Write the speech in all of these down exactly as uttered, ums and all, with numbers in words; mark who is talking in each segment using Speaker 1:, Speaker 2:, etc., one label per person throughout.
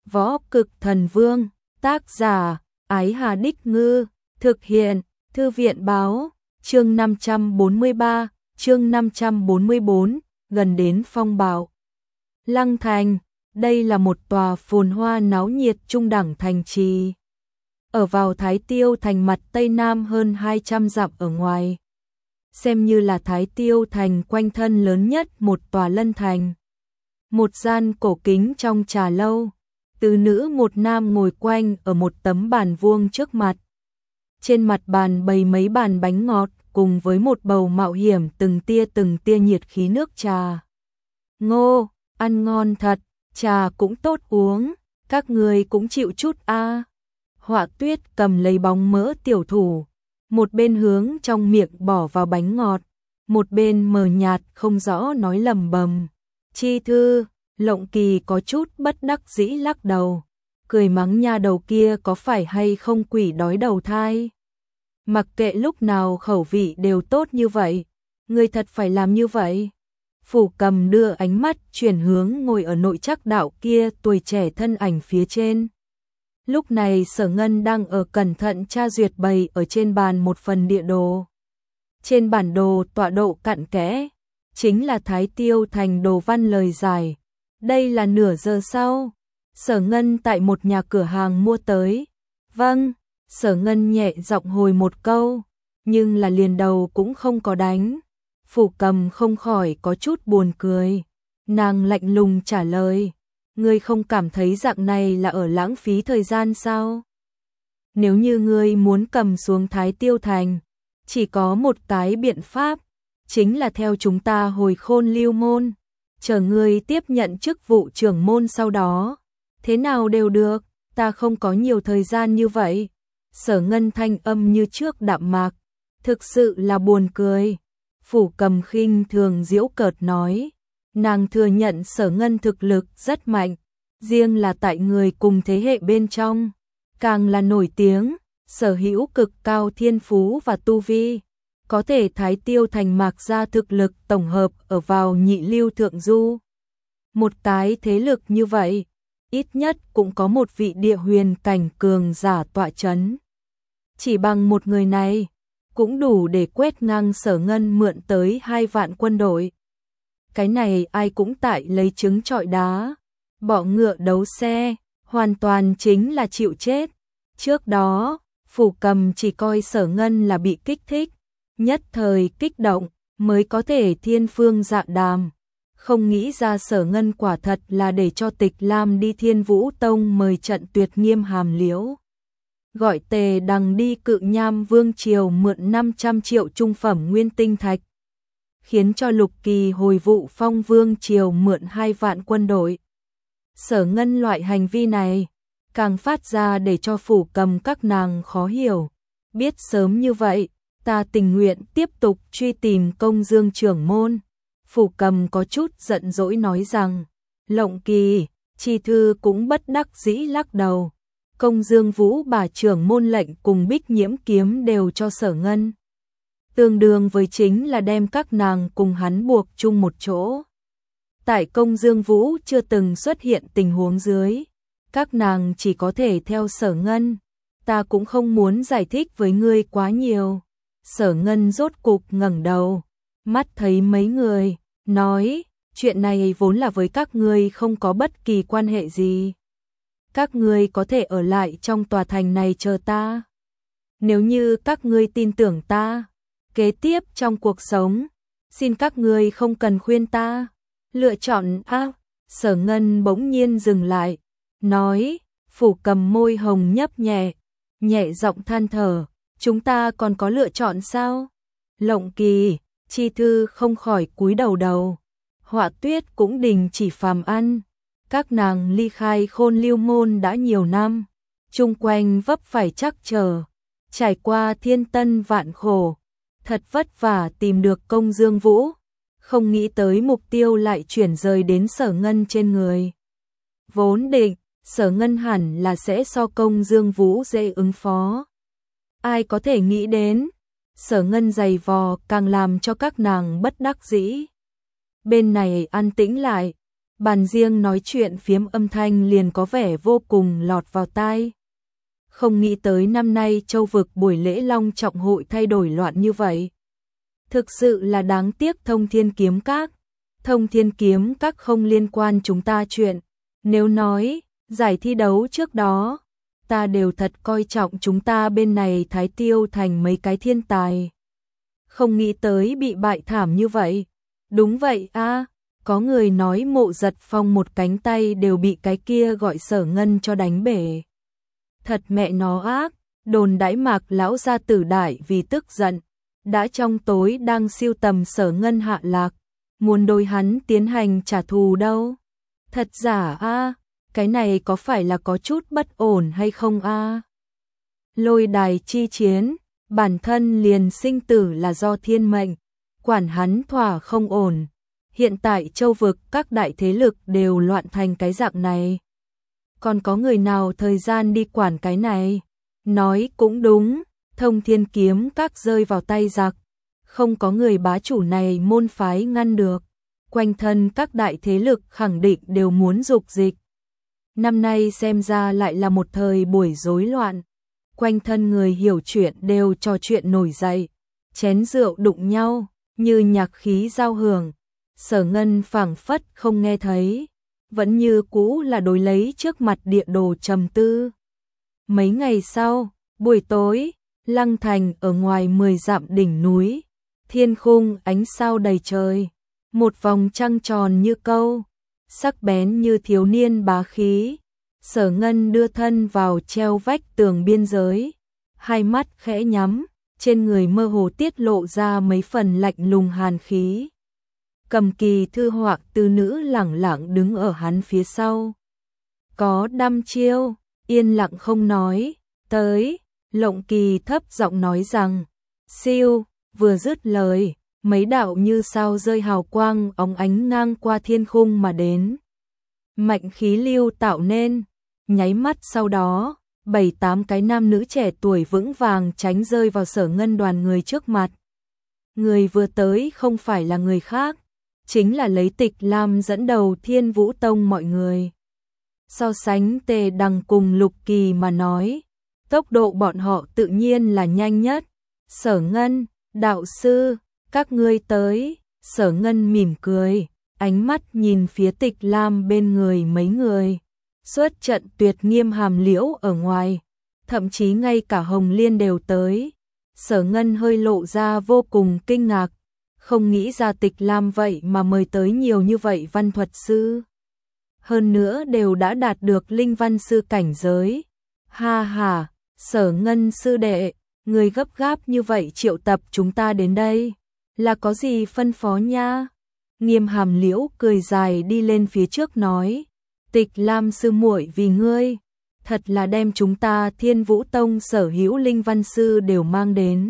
Speaker 1: Võ Cực Thần Vương, tác giả, Ái Hà Đích Ngư, thực hiện, Thư viện Báo, chương năm trăm bốn mươi ba, chương năm trăm bốn mươi bốn, gần đến phong bạo. Lăng Thành, đây là một tòa phồn hoa náo nhiệt trung đẳng thành trì. Ở vào Thái Tiêu thành mặt Tây Nam hơn hai trăm dặm ở ngoài. Xem như là Thái Tiêu thành quanh thân lớn nhất một tòa lân thành. Một gian cổ kính trong trà lâu, từ nữ một nam ngồi quanh ở một tấm bàn vuông trước mặt. Trên mặt bàn bày mấy bàn bánh ngọt cùng với một bầu mạo hiểm từng tia từng tia nhiệt khí nước trà. Ngô, ăn ngon thật, trà cũng tốt uống, các người cũng chịu chút a. À. Họa Tuyết cầm lấy bóng mỡ tiểu thủ, một bên hướng trong miệng bỏ vào bánh ngọt, một bên mờ nhạt không rõ nói lầm bầm. Chi Thư, Lộng Kỳ có chút bất đắc dĩ lắc đầu, cười mắng nha đầu kia có phải hay không quỷ đói đầu thai. Mặc kệ lúc nào khẩu vị đều tốt như vậy, người thật phải làm như vậy. Phủ Cầm đưa ánh mắt chuyển hướng ngồi ở nội trắc đạo kia tuổi trẻ thân ảnh phía trên. Lúc này Sở Ngân đang ở cẩn thận tra duyệt bày ở trên bàn một phần địa đồ. Trên bản đồ tọa độ cặn kẽ, chính là Thái Tiêu thành đồ văn lời giải. Đây là nửa giờ sau, Sở Ngân tại một nhà cửa hàng mua tới. Vâng, Sở Ngân nhẹ giọng hồi một câu, nhưng là liền đầu cũng không có đánh. Phủ Cầm không khỏi có chút buồn cười. Nàng lạnh lùng trả lời, ngươi không cảm thấy dạng này là ở lãng phí thời gian sao? Nếu như ngươi muốn cầm xuống Thái Tiêu thành, chỉ có một cái biện pháp, chính là theo chúng ta hồi Khôn Lưu môn, chờ ngươi tiếp nhận chức vụ trưởng môn sau đó. Thế nào đều được, ta không có nhiều thời gian như vậy. Sở Ngân thanh âm như trước đạm mạc, thực sự là buồn cười. Phủ Cầm khinh thường giễu cợt nói, nàng thừa nhận Sở Ngân thực lực rất mạnh, riêng là tại người cùng thế hệ bên trong, càng là nổi tiếng, sở hữu cực cao thiên phú và tu vi, có thể Thái Tiêu thành mạc ra thực lực tổng hợp ở vào nhị lưu thượng du. Một cái thế lực như vậy, ít nhất cũng có một vị địa huyền cảnh cường giả tọa chấn. Chỉ bằng một người này, cũng đủ để quét ngang Sở Ngân mượn tới hai vạn quân đội. Cái này ai cũng tại lấy trứng trọi đá, bỏ ngựa đấu xe, hoàn toàn chính là chịu chết. Trước đó, Phủ Cầm chỉ coi Sở Ngân là bị kích thích, nhất thời kích động, mới có thể thiên phương dạ đàm. Không nghĩ ra Sở Ngân quả thật là để cho Tịch Lam đi Thiên Vũ Tông mời trận tuyệt nghiêm hàm liễu. Gọi Tề Đằng đi Cự Nham Vương triều mượn năm trăm triệu trung phẩm nguyên tinh thạch. Khiến cho Lục Kỳ hồi vụ Phong Vương triều mượn hai vạn quân đội. Sở Ngân loại hành vi này, càng phát ra để cho Phủ Cầm các nàng khó hiểu. Biết sớm như vậy, ta tình nguyện tiếp tục truy tìm Công Dương trưởng môn. Phủ Cầm có chút giận dỗi nói rằng, Lộng Kỳ, Chi Thư cũng bất đắc dĩ lắc đầu. Công Dương Vũ bà trưởng môn lệnh cùng Bích Nhiễm kiếm đều cho Sở Ngân. Tương đương với chính là đem các nàng cùng hắn buộc chung một chỗ. Tại Công Dương Vũ chưa từng xuất hiện tình huống dưới, các nàng chỉ có thể theo Sở Ngân. Ta cũng không muốn giải thích với ngươi quá nhiều. Sở Ngân rốt cục ngẩng đầu, mắt thấy mấy người, nói, chuyện này vốn là với các ngươi không có bất kỳ quan hệ gì. Các ngươi có thể ở lại trong tòa thành này chờ ta. Nếu như các ngươi tin tưởng ta, kế tiếp trong cuộc sống, xin các ngươi không cần khuyên ta. Lựa chọn A. Sở Ngân bỗng nhiên dừng lại, nói, Phủ Cầm môi hồng nhấp nhẹ, nhẹ giọng than thở, chúng ta còn có lựa chọn sao? Lộng Kỳ, Chi Thư không khỏi cúi đầu đầu. Họa Tuyết cũng đình chỉ phàm ăn. Các nàng ly khai Khôn Lưu môn đã nhiều năm, chung quanh vấp phải trắc trở, trải qua thiên tân vạn khổ, thật vất vả tìm được Công Dương Vũ, không nghĩ tới mục tiêu lại chuyển rời đến Sở Ngân trên người. Vốn định, Sở Ngân hẳn là sẽ so Công Dương Vũ dễ ứng phó. Ai có thể nghĩ đến, Sở Ngân giày vò càng làm cho các nàng bất đắc dĩ. Bên này an tĩnh lại, bàn riêng nói chuyện phiếm âm thanh liền có vẻ vô cùng lọt vào tai. Không nghĩ tới năm nay Châu Vực buổi lễ long trọng hội thay đổi loạn như vậy. Thực sự là đáng tiếc Thông Thiên Kiếm Các. Thông Thiên Kiếm Các không liên quan chúng ta chuyện. Nếu nói, giải thi đấu trước đó, ta đều thật coi trọng chúng ta bên này Thái Tiêu thành mấy cái thiên tài. Không nghĩ tới bị bại thảm như vậy. Đúng vậy a, có người nói Mộ Giật Phong một cánh tay đều bị cái kia gọi Sở Ngân cho đánh bể. Thật mẹ nó ác, đồn đãi Mạc lão gia tử đại vì tức giận, đã trong tối đang siêu tầm Sở Ngân hạ lạc, muốn đối hắn tiến hành trả thù đâu. Thật giả a, cái này có phải là có chút bất ổn hay không a? Lôi đài chi chiến, bản thân liền sinh tử là do thiên mệnh, quản hắn thỏa không ổn. Hiện tại Châu Vực các đại thế lực đều loạn thành cái dạng này. Còn có người nào thời gian đi quản cái này? Nói cũng đúng, Thông Thiên Kiếm Các rơi vào tay giặc, không có người bá chủ này môn phái ngăn được. Quanh thân các đại thế lực khẳng định đều muốn dục dịch. Năm nay xem ra lại là một thời buổi rối loạn. Quanh thân người hiểu chuyện đều trò chuyện nổi dậy, chén rượu đụng nhau, như nhạc khí giao hưởng. Sở Ngân phảng phất không nghe thấy, vẫn như cũ là đối lấy trước mặt địa đồ trầm tư. Mấy ngày sau, buổi tối, Lăng Thành ở ngoài mười dặm đỉnh núi, thiên khung ánh sao đầy trời, một vòng trăng tròn như câu, sắc bén như thiếu niên bá khí. Sở Ngân đưa thân vào treo vách tường biên giới, hai mắt khẽ nhắm, trên người mơ hồ tiết lộ ra mấy phần lạnh lùng hàn khí. Cầm kỳ thư họa từ nữ lẳng lặng đứng ở hắn phía sau. Có đăm chiêu, yên lặng không nói, tới, Lộng Kỳ thấp giọng nói rằng, siêu, vừa dứt lời, mấy đạo như sao rơi hào quang óng ánh ngang qua thiên khung mà đến. Mạnh khí lưu tạo nên, nháy mắt sau đó, bảy tám cái nam nữ trẻ tuổi vững vàng tránh rơi vào Sở Ngân đoàn người trước mặt. Người vừa tới không phải là người khác, chính là lấy Tịch Lam dẫn đầu Thiên Vũ Tông mọi người. So sánh Tề Đằng cùng Lục Kỳ mà nói, tốc độ bọn họ tự nhiên là nhanh nhất. Sở Ngân, đạo sư, các ngươi tới. Sở Ngân mỉm cười, ánh mắt nhìn phía Tịch Lam bên người mấy người. Xuất trận tuyệt nghiêm Hàm Liễu ở ngoài, thậm chí ngay cả Hồng Liên đều tới. Sở Ngân hơi lộ ra vô cùng kinh ngạc, không nghĩ ra Tịch Lam vậy mà mời tới nhiều như vậy văn thuật sư. Hơn nữa đều đã đạt được linh văn sư cảnh giới. Ha ha, Sở Ngân sư đệ, người gấp gáp như vậy triệu tập chúng ta đến đây, là có gì phân phó nha? Nghiêm Hàm Liễu cười dài đi lên phía trước nói, Tịch Lam sư muội vì ngươi, thật là đem chúng ta Thiên Vũ Tông sở hữu linh văn sư đều mang đến.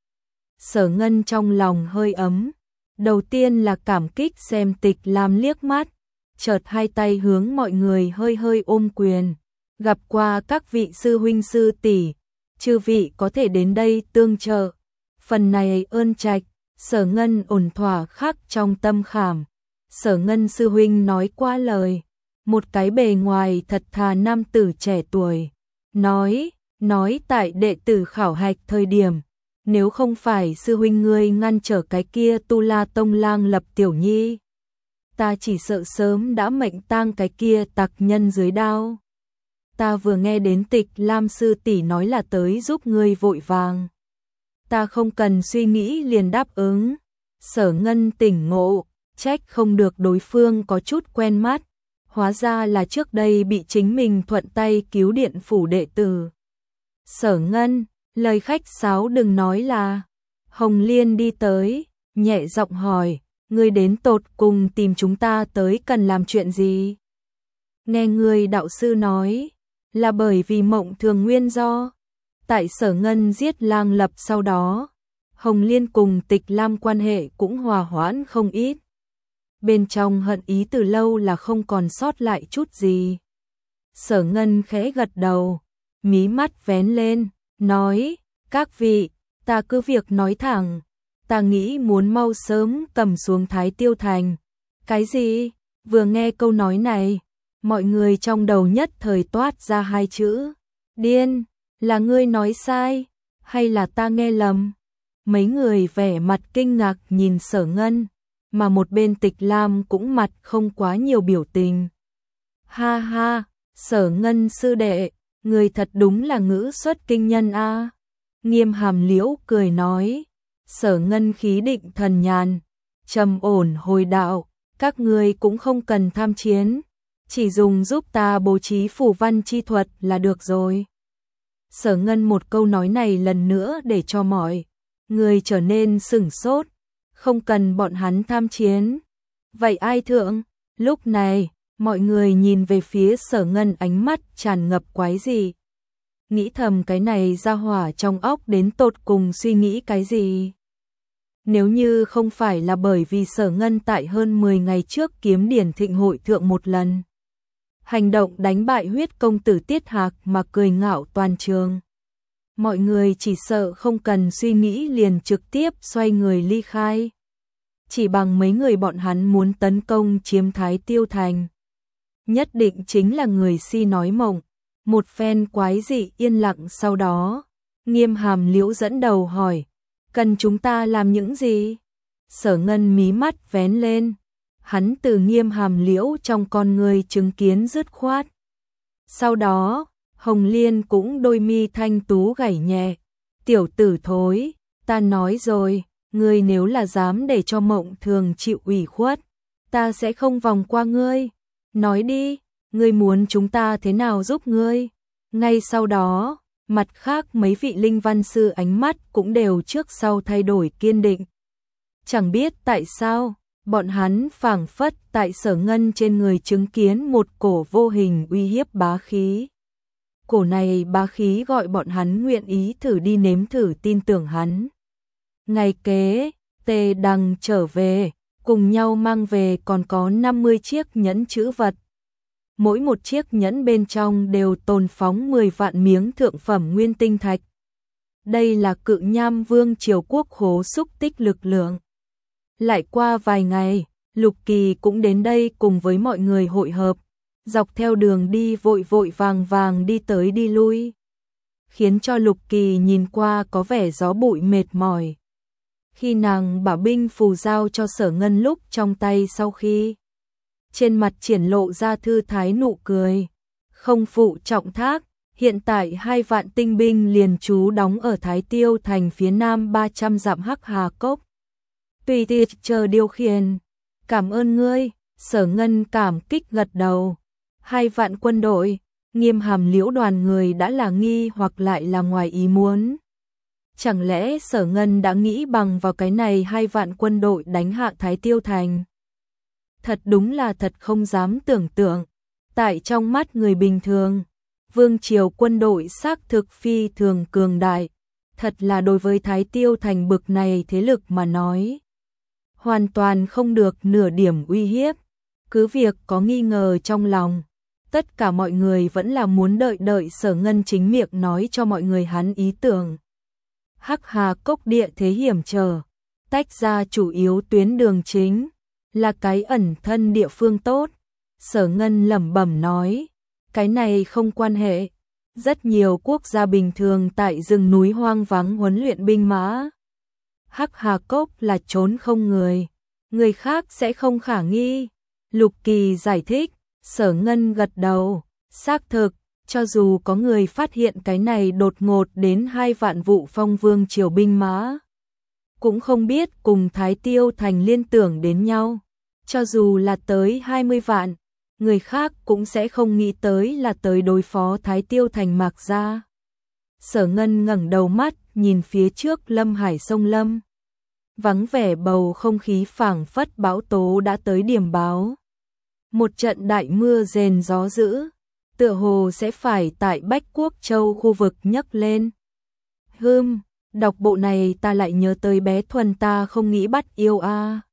Speaker 1: Sở Ngân trong lòng hơi ấm, đầu tiên là cảm kích xem Tịch Lam liếc mắt, chợt hai tay hướng mọi người hơi hơi ôm quyền, gặp qua các vị sư huynh sư tỷ, chư vị có thể đến đây tương trợ. Phần này ơn trạch, Sở Ngân ổn thỏa khắc trong tâm khảm. Sở Ngân sư huynh nói qua lời, một cái bề ngoài thật thà nam tử trẻ tuổi, nói, nói tại đệ tử khảo hạch thời điểm, nếu không phải sư huynh ngươi ngăn trở cái kia Tu La Tông lang Lập Tiểu Nhi, ta chỉ sợ sớm đã mệnh tang cái kia tặc nhân dưới đao. Ta vừa nghe đến Tịch Lam sư tỷ nói là tới giúp ngươi vội vàng, ta không cần suy nghĩ liền đáp ứng. Sở Ngân tỉnh ngộ, trách không được đối phương có chút quen mắt, hóa ra là trước đây bị chính mình thuận tay cứu điện phủ đệ tử. Sở Ngân, lời khách sáo đừng nói là. Hồng Liên đi tới, nhẹ giọng hỏi, ngươi đến tột cùng tìm chúng ta tới cần làm chuyện gì? Nghe người đạo sư nói, là bởi vì Mộng Thường nguyên do. Tại Sở Ngân giết lang Lập sau đó, Hồng Liên cùng Tịch Lam quan hệ cũng hòa hoãn không ít. Bên trong hận ý từ lâu là không còn sót lại chút gì. Sở Ngân khẽ gật đầu, mí mắt vén lên, nói, các vị, ta cứ việc nói thẳng, ta nghĩ muốn mau sớm cầm xuống Thái Tiêu Thành. Cái gì? Vừa nghe câu nói này, mọi người trong đầu nhất thời toát ra hai chữ. Điên, là ngươi nói sai, hay là ta nghe lầm? Mấy người vẻ mặt kinh ngạc nhìn Sở Ngân, mà một bên Tịch Lam cũng mặt không quá nhiều biểu tình. Ha ha, Sở Ngân sư đệ, người thật đúng là ngữ xuất kinh nhân a. Nghiêm Hàm Liễu cười nói. Sở Ngân khí định thần nhàn, trầm ổn hồi đạo, các ngươi cũng không cần tham chiến, chỉ dùng giúp ta bố trí phù văn chi thuật là được rồi. Sở Ngân một câu nói này lần nữa để cho mọi người trở nên sửng sốt, không cần bọn hắn tham chiến. Vậy ai thượng? Lúc này, mọi người nhìn về phía Sở Ngân ánh mắt tràn ngập quái gì. Nghĩ thầm cái này ra hỏa trong óc đến tột cùng suy nghĩ cái gì. Nếu như không phải là bởi vì Sở Ngân tại hơn mười ngày trước kiếm điển thịnh hội thượng một lần hành động đánh bại huyết công tử Tiết Hạc mà cười ngạo toàn trường, mọi người chỉ sợ không cần suy nghĩ liền trực tiếp xoay người ly khai. Chỉ bằng mấy người bọn hắn muốn tấn công chiếm Thái Tiêu Thành, nhất định chính là người si nói mộng. Một phen quái dị yên lặng sau đó, Nghiêm Hàm Liễu dẫn đầu hỏi, cần chúng ta làm những gì? Sở Ngân mí mắt vén lên, hắn từ Nghiêm Hàm Liễu trong con người chứng kiến dứt khoát. Sau đó, Hồng Liên cũng đôi mi thanh tú gảy nhẹ, tiểu tử thối, ta nói rồi, ngươi nếu là dám để cho Mộng Thường chịu ủy khuất, ta sẽ không vòng qua ngươi, nói đi. Ngươi muốn chúng ta thế nào giúp ngươi? Ngay sau đó, mặt khác mấy vị linh văn sư ánh mắt cũng đều trước sau thay đổi kiên định. Chẳng biết tại sao, bọn hắn phảng phất tại Sở Ngân trên người chứng kiến một cổ vô hình uy hiếp bá khí. Cổ này bá khí gọi bọn hắn nguyện ý thử đi nếm thử tin tưởng hắn. Ngày kế, Tề Đằng trở về, cùng nhau mang về còn có năm mươi chiếc nhẫn trữ vật. Mỗi một chiếc nhẫn bên trong đều tồn phóng mười vạn miếng thượng phẩm nguyên tinh thạch. Đây là Cự Nham Vương triều quốc khố xúc tích lực lượng. Lại qua vài ngày, Lục Kỳ cũng đến đây cùng với mọi người hội hợp, dọc theo đường đi vội vội vàng vàng đi tới đi lui, khiến cho Lục Kỳ nhìn qua có vẻ gió bụi mệt mỏi. Khi nàng bảo binh phù giao cho Sở Ngân lúc trong tay sau khi, trên mặt triển lộ ra thư thái nụ cười, không phụ trọng thác, hiện tại hai vạn tinh binh liền trú đóng ở Thái Tiêu thành phía nam ba trăm dặm Hắc Hà Cốc. Tùy tiệc chờ điều khiển, cảm ơn ngươi, Sở Ngân cảm kích gật đầu. Hai vạn quân đội, Nghiêm Hàm Liễu đoàn người đã là nghi hoặc lại là ngoài ý muốn. Chẳng lẽ Sở Ngân đã nghĩ bằng vào cái này hai vạn quân đội đánh hạ Thái Tiêu thành? Thật đúng là thật không dám tưởng tượng. Tại trong mắt người bình thường, Vương triều quân đội xác thực phi thường cường đại, thật là đối với Thái Tiêu thành bực này thế lực mà nói, hoàn toàn không được nửa điểm uy hiếp. Cứ việc có nghi ngờ trong lòng, tất cả mọi người vẫn là muốn đợi đợi Sở Ngân chính miệng nói cho mọi người hắn ý tưởng. Hắc Hà Cốc địa thế hiểm trở, tách ra chủ yếu tuyến đường chính, là cái ẩn thân địa phương tốt. Sở Ngân lẩm bẩm nói, cái này không quan hệ, rất nhiều quốc gia bình thường tại rừng núi hoang vắng huấn luyện binh mã. Hắc Hà Cốc là trốn không người, người khác sẽ không khả nghi. Lục Kỳ giải thích. Sở Ngân gật đầu, xác thực, cho dù có người phát hiện cái này đột ngột đến hai vạn vụ Phong Vương triều binh mã, cũng không biết cùng Thái Tiêu thành liên tưởng đến nhau. Cho dù là tới hai mươi vạn, người khác cũng sẽ không nghĩ tới là tới đối phó Thái Tiêu thành Mạc gia. Sở Ngân ngẩng đầu mắt nhìn phía trước Lâm Hải sông Lâm, vắng vẻ bầu không khí phảng phất bão tố đã tới điểm báo. Một trận đại mưa rền gió dữ, tựa hồ sẽ phải tại Bách Quốc Châu khu vực nhấc lên. Hừm, đọc bộ này ta lại nhớ tới bé Thuần ta không nghĩ bắt yêu a.